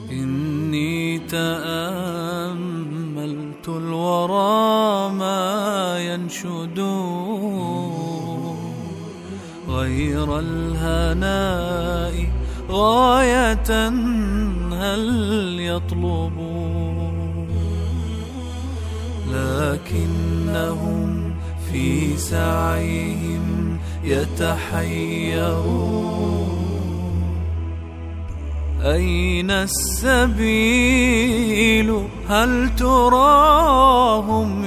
إني تأملت الورى ما ينشد غير الهناء غاية هل يطلب، لكنهم في سعيهم يتحيرون. أين السبيل هل تراهم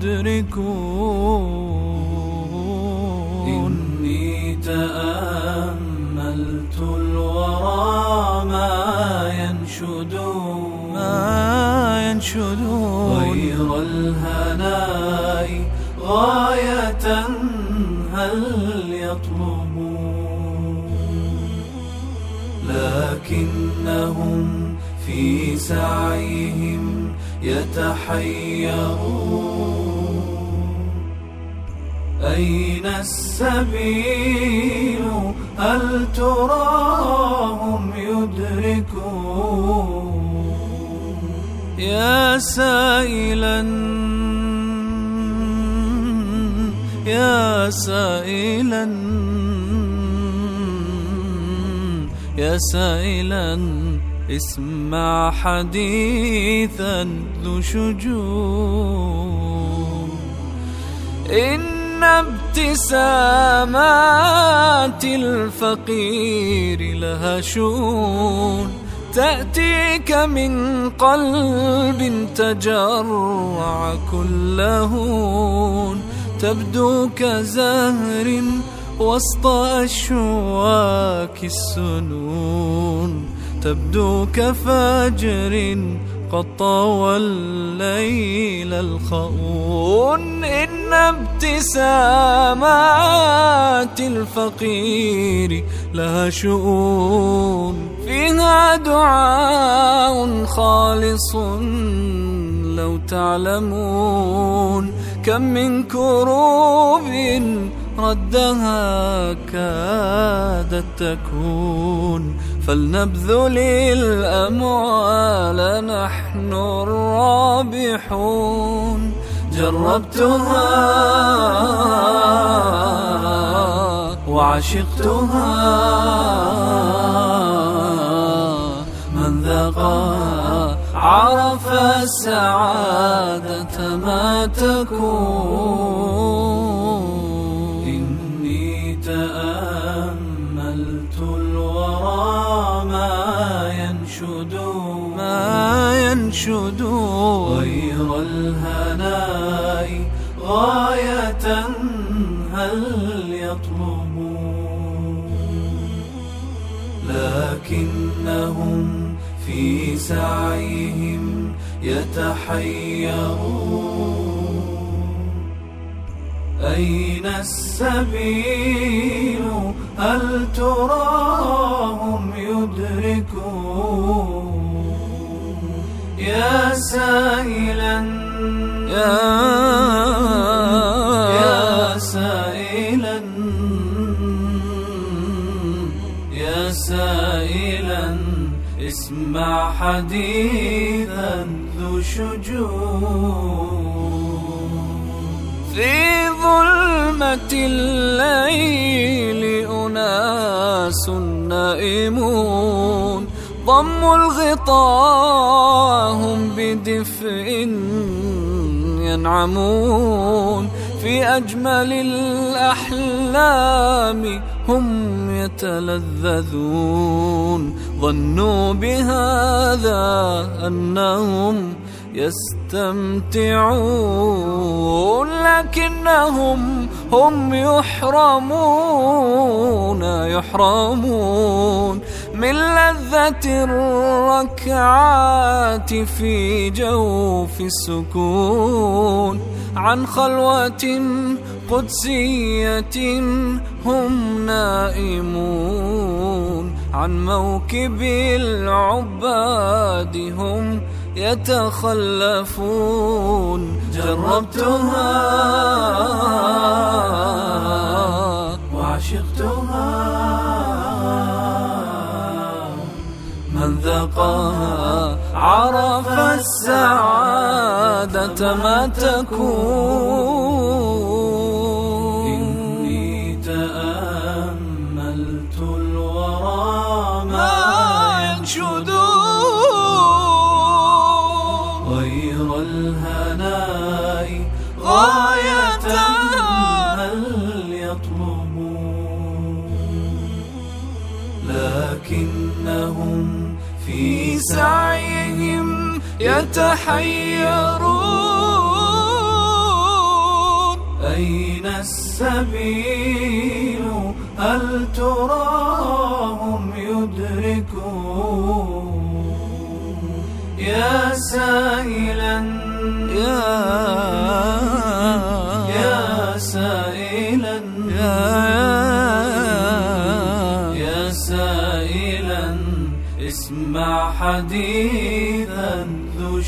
يدركون؟ إني تأملت الورى ما ينشدون غير الهناء غاية هل يطلبون، لكنهم في سعيهم يتحيرون. أين السبيل هل تراهم يدركون؟ يا سائلا يا سائلا يا سائلا اسمع حديثا ذو شجون. إن ابتسامات الفقير لها شؤون، تأتيك من قلب تجرع كل هون، تبدو كزهر وسط أشواك السنون، تبدو كفجر قد طوى الليل الخؤون. إن ابتسامات الفقير لها شؤون، فيها دعاء خالص لو تعلمون، كم من كروب ردها كادت تكون. فلنبذل الأموال نحن الرابحون. جربتها وعشقتها، من ذاقها عرف السعادة ما تكون. إني تأملت الورى ما ينشد غير الهناء غاية هل يطلبون، لكنهم في سعيهم يتحيرون. أين السبيل هل تراهم يدركون؟ يا سائلا يا سائلا يا سائلا اسمع حديثا ذو شجون. في ظلمة الليل أناس نائمون، ضموا الغطاء هم بدفء ينعمون، في أجمل الأحلام هم يتلذذون. ظنوا بهذا أنهم يستمتعون، لكنهم هم يحرمون من لذة الركعات في جوف السكون. عن خلوة قدسية هم نائمون، عن موكب العباد هم يتخلفون. جربتها وعشقتها، ذاقها عرف السعادة ما تكون. إني تأملت الورى ما ينشدون غير الهناء غاية هل يطلبون، لكنهم في سعيهم يتحيرون. أين السبيل هل تراهم يدركون، يا سائلا يا سائلا يا سائلا اسمع حديثا ذو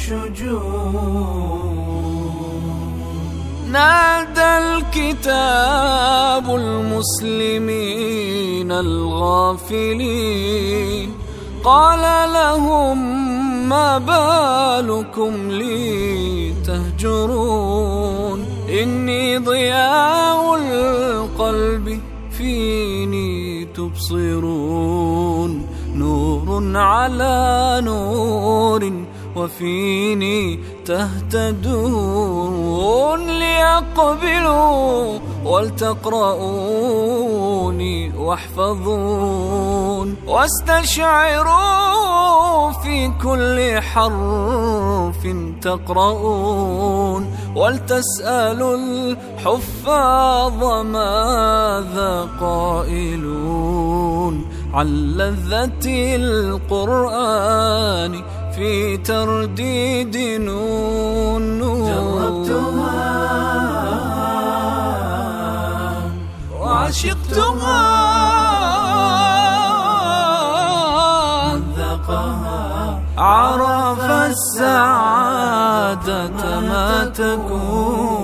شجون. نادى الكتاب المسلمين الغافلين، قال لهم ما بالكم لي تهجرون. إني ضياء القلب فيني تبصرون، نور على نور وفيني تهتدون. ليقبلوا ولتقرؤوني واحفظون، واستشعروا في كل حرف تقرؤون. ولتسألوا الحفاظ ماذا قائلون، عن لذة القرآن في ترديد نون. جربتها وعشقتها، ذاقها عرف السعادة ما تكون.